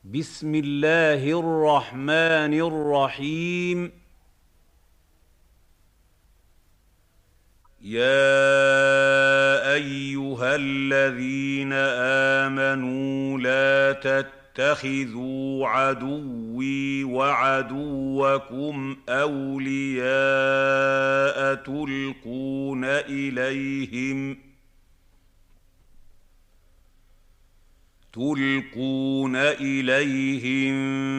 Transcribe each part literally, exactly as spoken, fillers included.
بسم الله الرحمن الرحيم. يا أيها الذين آمنوا لا تتخذوا عدوي وعدوكم أولياء تلقون إليهم تلقون إليهم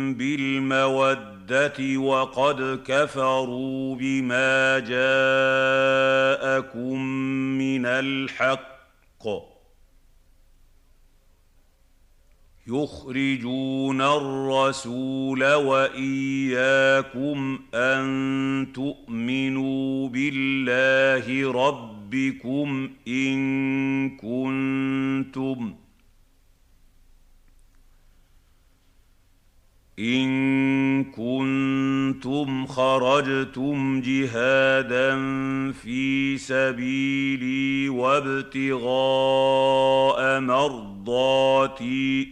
بالمودة وقد كفروا بما جاءكم من الحق يخرجون الرسول وإياكم أن تؤمنوا بالله ربكم إن كنتم إن كنتم خرجتم جهادا في سبيلي وابتغاء مرضاتي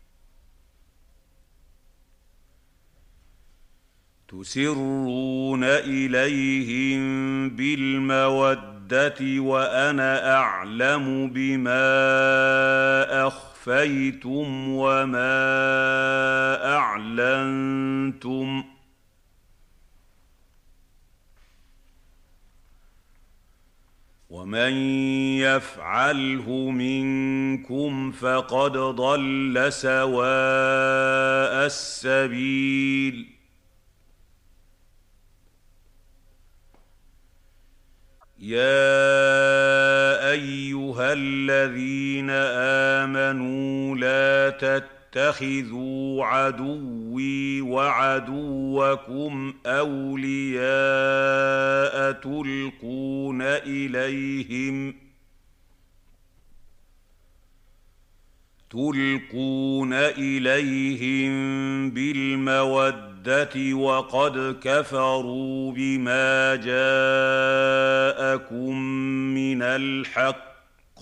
تسرون إليهم بالمودة وأنا أعلم بما أخفيتم وما أعلنتم ومن يفعله منكم فقد ضل سواء السبيل. يا أيها الذين آمنوا لا تتخذوا عدوي وعدوكم أولياء تلقون إليهم تلقون إليهم بالمودة وقد كفروا بما جاءكم من الحق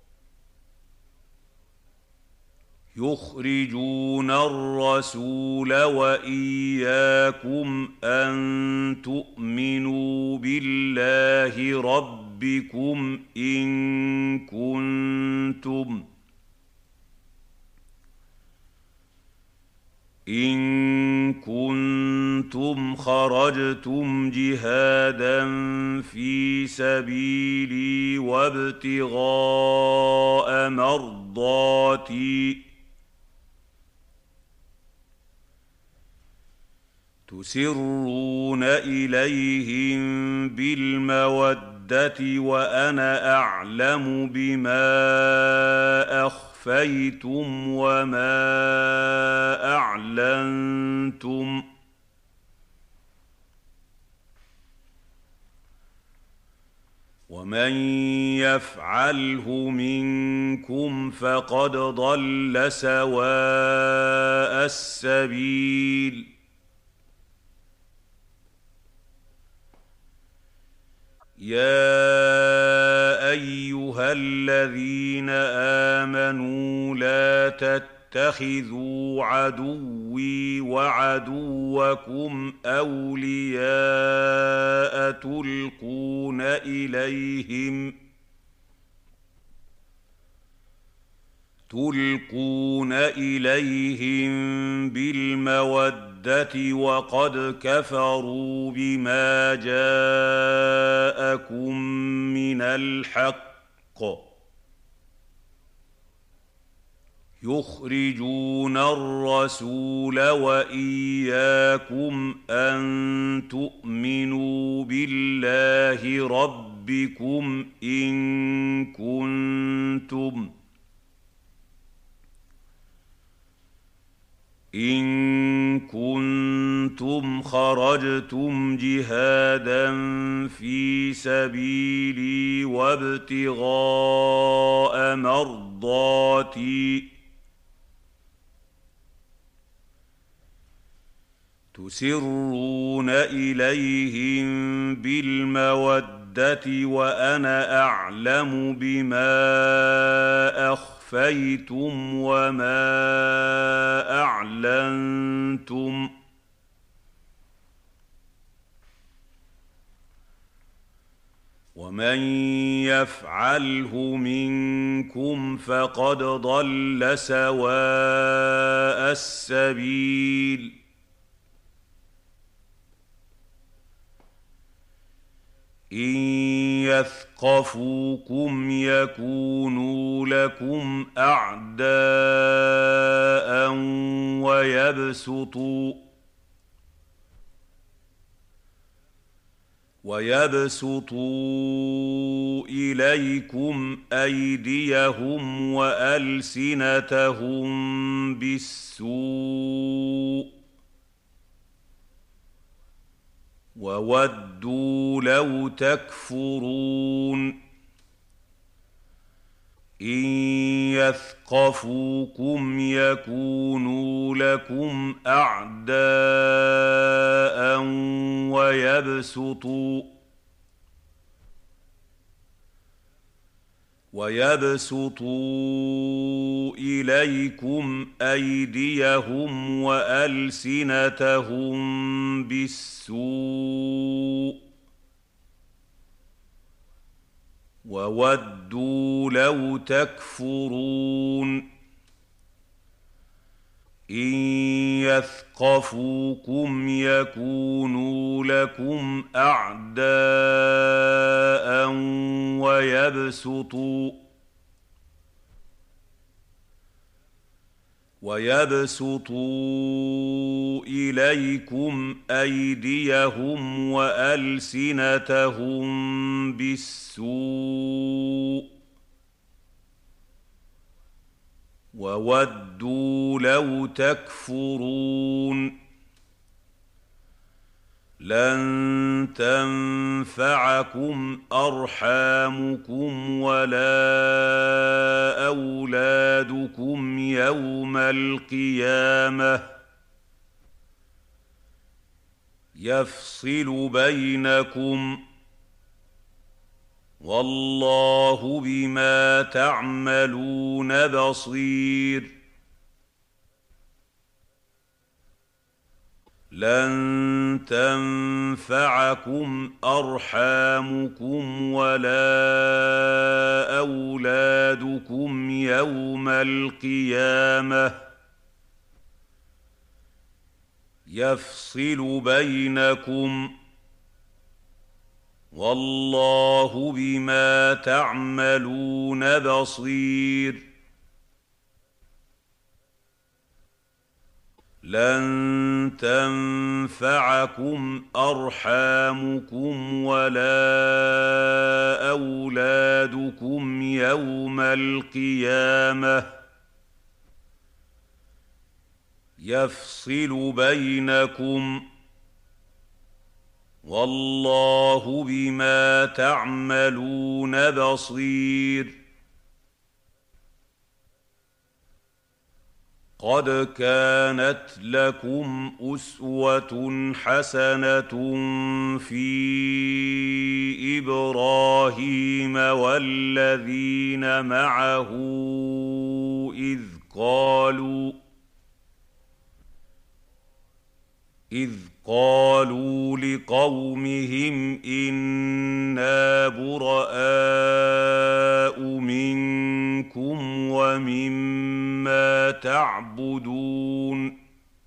يخرجون الرسول وإياكم أن تؤمنوا بالله ربكم إن كنتم إن كنتم خرجتم جهادا في سبيلي وابتغاء مرضاتي تسرون إليهم بالمودة وأنا أعلم بما أخفيتم وما أعلنتم ومن يفعله منكم فقد ضل سواء السبيل. يا أيها الذين آمنوا لا تتخذوا عدوي وعدوكم أولياء تلقون إليهم تلقون إليهم بالمودة وقد كفروا بما جاءكم من الحق يخرجون الرسول وإياكم أن تؤمنوا بالله ربكم إن كنتم إن كنتم خرجتم جهادا في سبيلي وابتغاء مرضاتي تسرون إليهم بالمودة وأنا أعلم بما أخفيتم وما أعلنتم ومن يفعله منكم فقد ضل سواء السبيل إن يثقفوكم يكونوا لكم أعداء ويبسطوا ويبسطوا إليكم أيديهم وألسنتهم بالسوء وودوا لو تكفرون إن يثقفوكم يكونوا لكم أعداء ويبسطوا ويبسطوا إليكم أيديهم وألسنتهم بالسوء وودوا لو تكفرون إن يثقفوكم يكونوا لكم أعداء ويبسطوا ويبسطوا إليكم أيديهم وألسنتهم بالسوء وودوا لو تكفرون لن تنفعكم أرحامكم ولا أولادكم يوم القيامة يفصل بينكم والله بما تعملون بصير لن تنفعكم أرحامكم ولا أولادكم يوم القيامة يفصل بينكم والله بما تعملون بصير لن تنفعكم أرحامكم ولا أولادكم يوم القيامة يفصل بينكم والله بما تعملون بصير قد كانت لكم أسوة حسنة في إبراهيم والذين معه إذ قالوا إذ قالوا لقومهم إنا براء منكم ومما تعبدون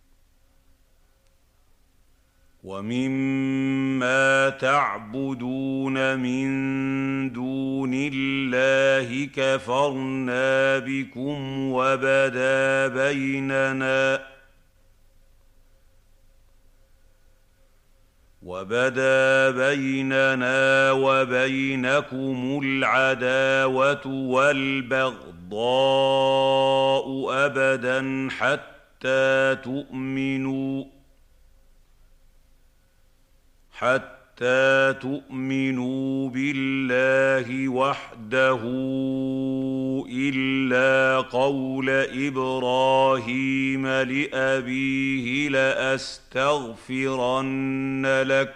ومما تعبدون من دون الله كفرنا بكم وبدا بيننا وبدا بيننا وبينكم العداوة والبغضاء أبدا حتى تؤمنوا حتى تؤمنوا بالله وحده إلا قول إبراهيم لأبيه لأستغفرن لك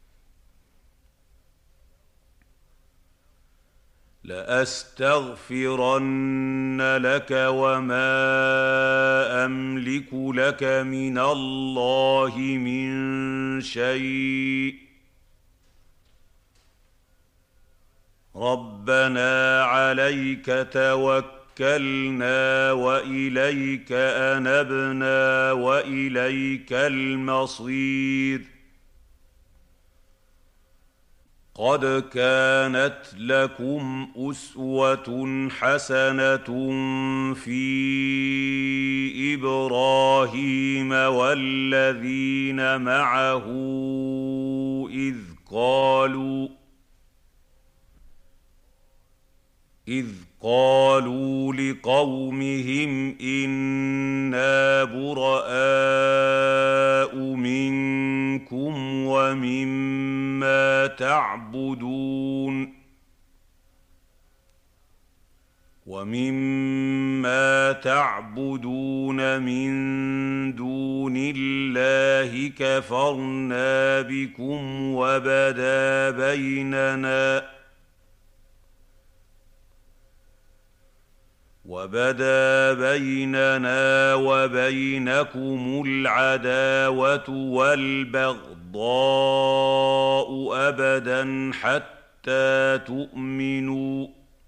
لأستغفرن لك وما أملك لك من الله من شيء ربنا عليك توكلنا وإليك أنبنا وإليك المصير قد كانت لكم أسوة حسنة في إبراهيم والذين معه إذ قالوا إذ قالوا لقومهم إنا براء منكم ومما تعبدون ومما تعبدون من دون الله كفرنا بكم وبدا بيننا وبدا بيننا وبينكم العداوة والبغضاء أبدا حتى تؤمنوا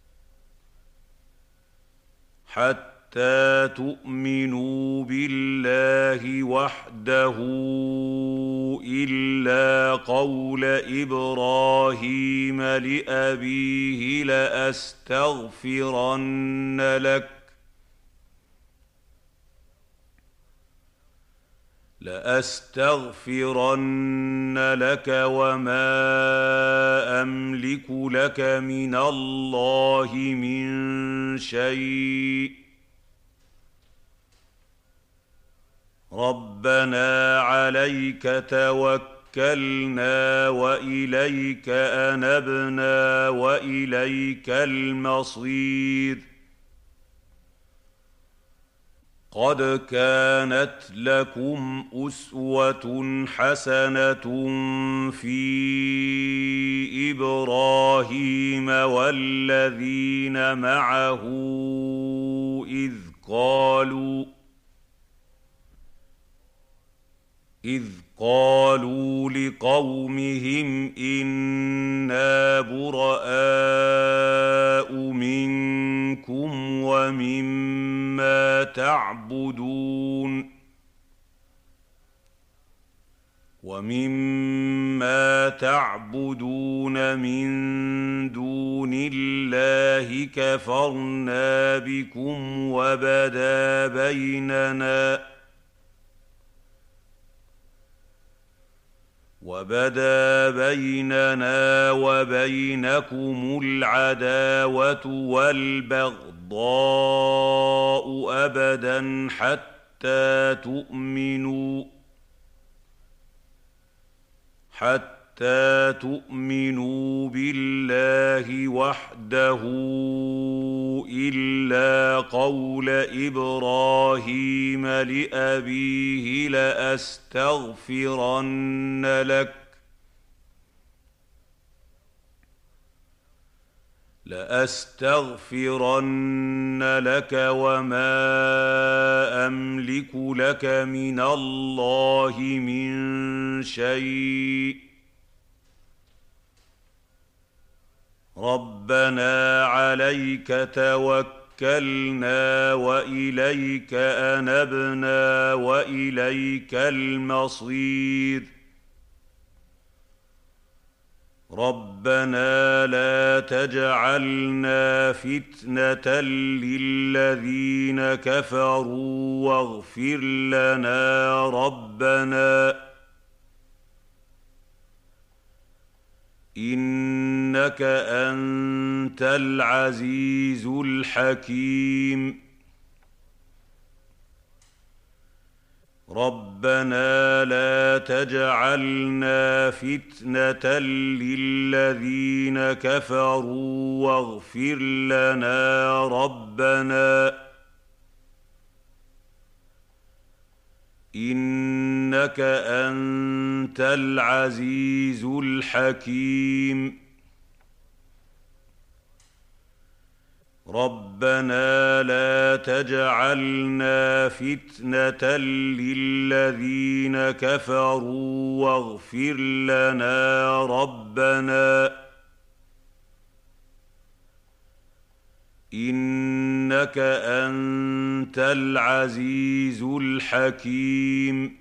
حتى تؤمنوا بالله وحده إلا قول إبراهيم لأبيه لأستغفرن لك لأستغفرن لك وما أملك لك من الله من شيء ربنا عليك توكلنا وإليك أنبنا وإليك المصير قد كانت لكم أسوة حسنة في إبراهيم والذين معه إذ قالوا إذ قالوا لقومهم إنا براء منكم ومما تعبدون ومما تعبدون من دون الله كفرنا بكم وبدا بيننا وبدا بيننا وبينكم العداوة والبغضاء أبدا حتى تؤمنوا حتى تؤمنوا بالله وحده إلا قول إبراهيم لأبيه لأستغفرن لك لأستغفرن لك وما أملك لك من الله من شيء ربنا عليك توكلنا وإليك أنبنا وإليك المصير ربنا لا تجعلنا فتنة للذين كفروا واغفر لنا ربنا إنك أنت العزيز الحكيم ربنا لا تجعلنا فتنة للذين كفروا واغفر لنا ربنا إنك أنت العزيز الحكيم ربنا لا تجعلنا فتنة للذين كفروا واغفر لنا ربنا إنك أنت العزيز الحكيم